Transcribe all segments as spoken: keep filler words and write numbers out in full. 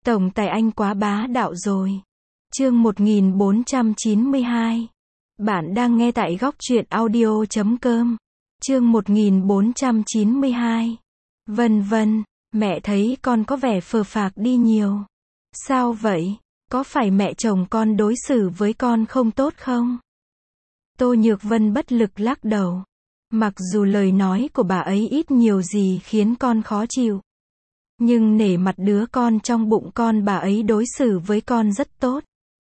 Tổng tài anh quá bá đạo rồi. Chương một nghìn bốn trăm chín mươi hai. Bạn đang nghe tại góc truyện audio chấm com. Chương một nghìn bốn trăm chín mươi hai. Vân vân, mẹ thấy con có vẻ phờ phạc đi nhiều. Sao vậy? Có phải mẹ chồng con đối xử với con không tốt không? Tô Nhược Vân bất lực lắc đầu. Mặc dù lời nói của bà ấy ít nhiều gì khiến con khó chịu, nhưng nể mặt đứa con trong bụng con, bà ấy đối xử với con rất tốt.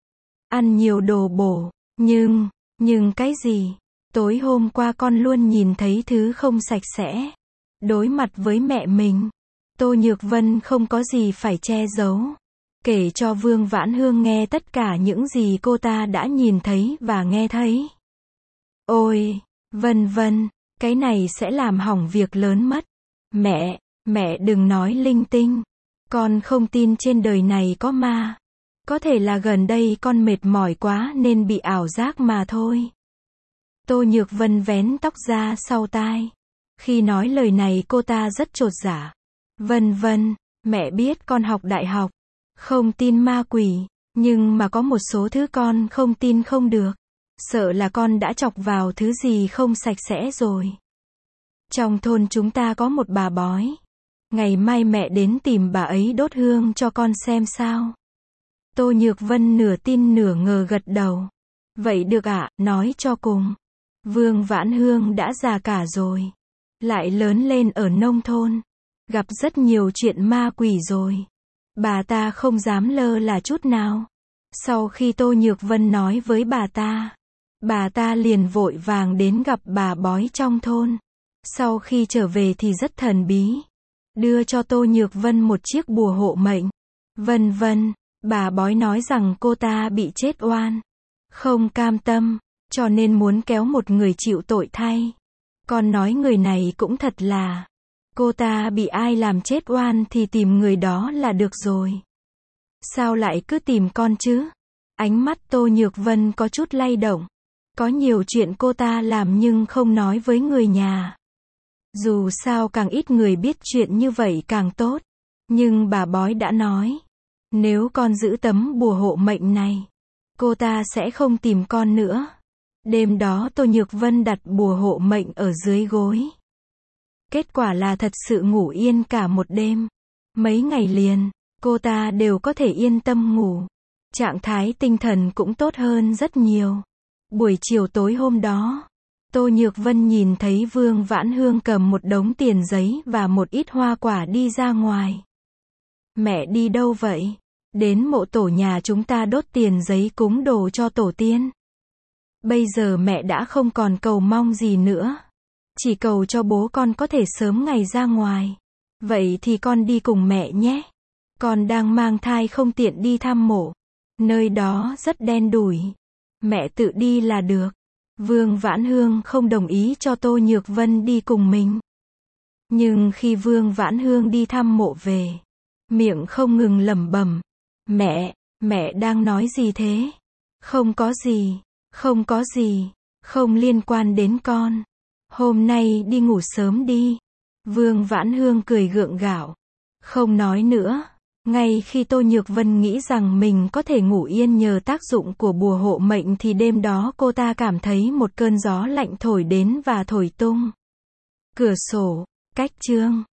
Ăn nhiều đồ bổ, nhưng, nhưng cái gì? Tối hôm qua con luôn nhìn thấy thứ không sạch sẽ. Đối mặt với mẹ mình, Tô Nhược Vân không có gì phải che giấu. Kể cho Vương Vãn Hương nghe tất cả những gì cô ta đã nhìn thấy và nghe thấy. Ôi, Vân Vân, cái này sẽ làm hỏng việc lớn mất. Mẹ, mẹ đừng nói linh tinh. Con không tin trên đời này có ma. Có thể là gần đây con mệt mỏi quá nên bị ảo giác mà thôi. Tô Nhược Vân vén tóc ra sau tai. Khi nói lời này cô ta rất chột dạ. Vân Vân, mẹ biết con học đại học, không tin ma quỷ, nhưng mà có một số thứ con không tin không được. Sợ là con đã chọc vào thứ gì không sạch sẽ rồi. Trong thôn chúng ta có một bà bói. Ngày mai mẹ đến tìm bà ấy đốt hương cho con xem sao. Tô Nhược Vân nửa tin nửa ngờ gật đầu. Vậy được ạ, nói cho cùng. Vương Vãn Hương đã già cả rồi. Lại lớn lên ở nông thôn. Gặp rất nhiều chuyện ma quỷ rồi. Bà ta không dám lơ là chút nào. Sau khi Tô Nhược Vân nói với bà ta, bà ta liền vội vàng đến gặp bà bói trong thôn. Sau khi trở về thì rất thần bí. Đưa cho Tô Nhược Vân một chiếc bùa hộ mệnh. Vân vân, bà bói nói rằng cô ta bị chết oan. Không cam tâm, cho nên muốn kéo một người chịu tội thay. Con nói người này cũng thật là. Cô ta bị ai làm chết oan thì tìm người đó là được rồi. Sao lại cứ tìm con chứ? Ánh mắt Tô Nhược Vân có chút lay động. Có nhiều chuyện cô ta làm nhưng không nói với người nhà. Dù sao càng ít người biết chuyện như vậy càng tốt. Nhưng bà bói đã nói, nếu con giữ tấm bùa hộ mệnh này, cô ta sẽ không tìm con nữa. Đêm đó Tô Nhược Vân đặt bùa hộ mệnh ở dưới gối. Kết quả là thật sự ngủ yên cả một đêm. Mấy ngày liền, cô ta đều có thể yên tâm ngủ. Trạng thái tinh thần cũng tốt hơn rất nhiều. Buổi chiều tối hôm đó, Tô Nhược Vân nhìn thấy Vương Vãn Hương cầm một đống tiền giấy và một ít hoa quả đi ra ngoài. Mẹ đi đâu vậy? Đến mộ tổ nhà chúng ta đốt tiền giấy cúng đồ cho tổ tiên. Bây giờ mẹ đã không còn cầu mong gì nữa. Chỉ cầu cho bố con có thể sớm ngày ra ngoài. Vậy thì con đi cùng mẹ nhé. Con đang mang thai không tiện đi thăm mộ. Nơi đó rất đen đủi. Mẹ tự đi là được. Vương Vãn Hương không đồng ý cho Tô Nhược Vân đi cùng mình. Nhưng khi Vương Vãn Hương đi thăm mộ về, miệng không ngừng lẩm bẩm. Mẹ, mẹ đang nói gì thế? Không có gì, không có gì, không liên quan đến con. Hôm nay đi ngủ sớm đi. Vương Vãn Hương cười gượng gạo. Không nói nữa. Ngay khi Tô Nhược Vân nghĩ rằng mình có thể ngủ yên nhờ tác dụng của bùa hộ mệnh thì đêm đó cô ta cảm thấy một cơn gió lạnh thổi đến và thổi tung cửa sổ. Cách chương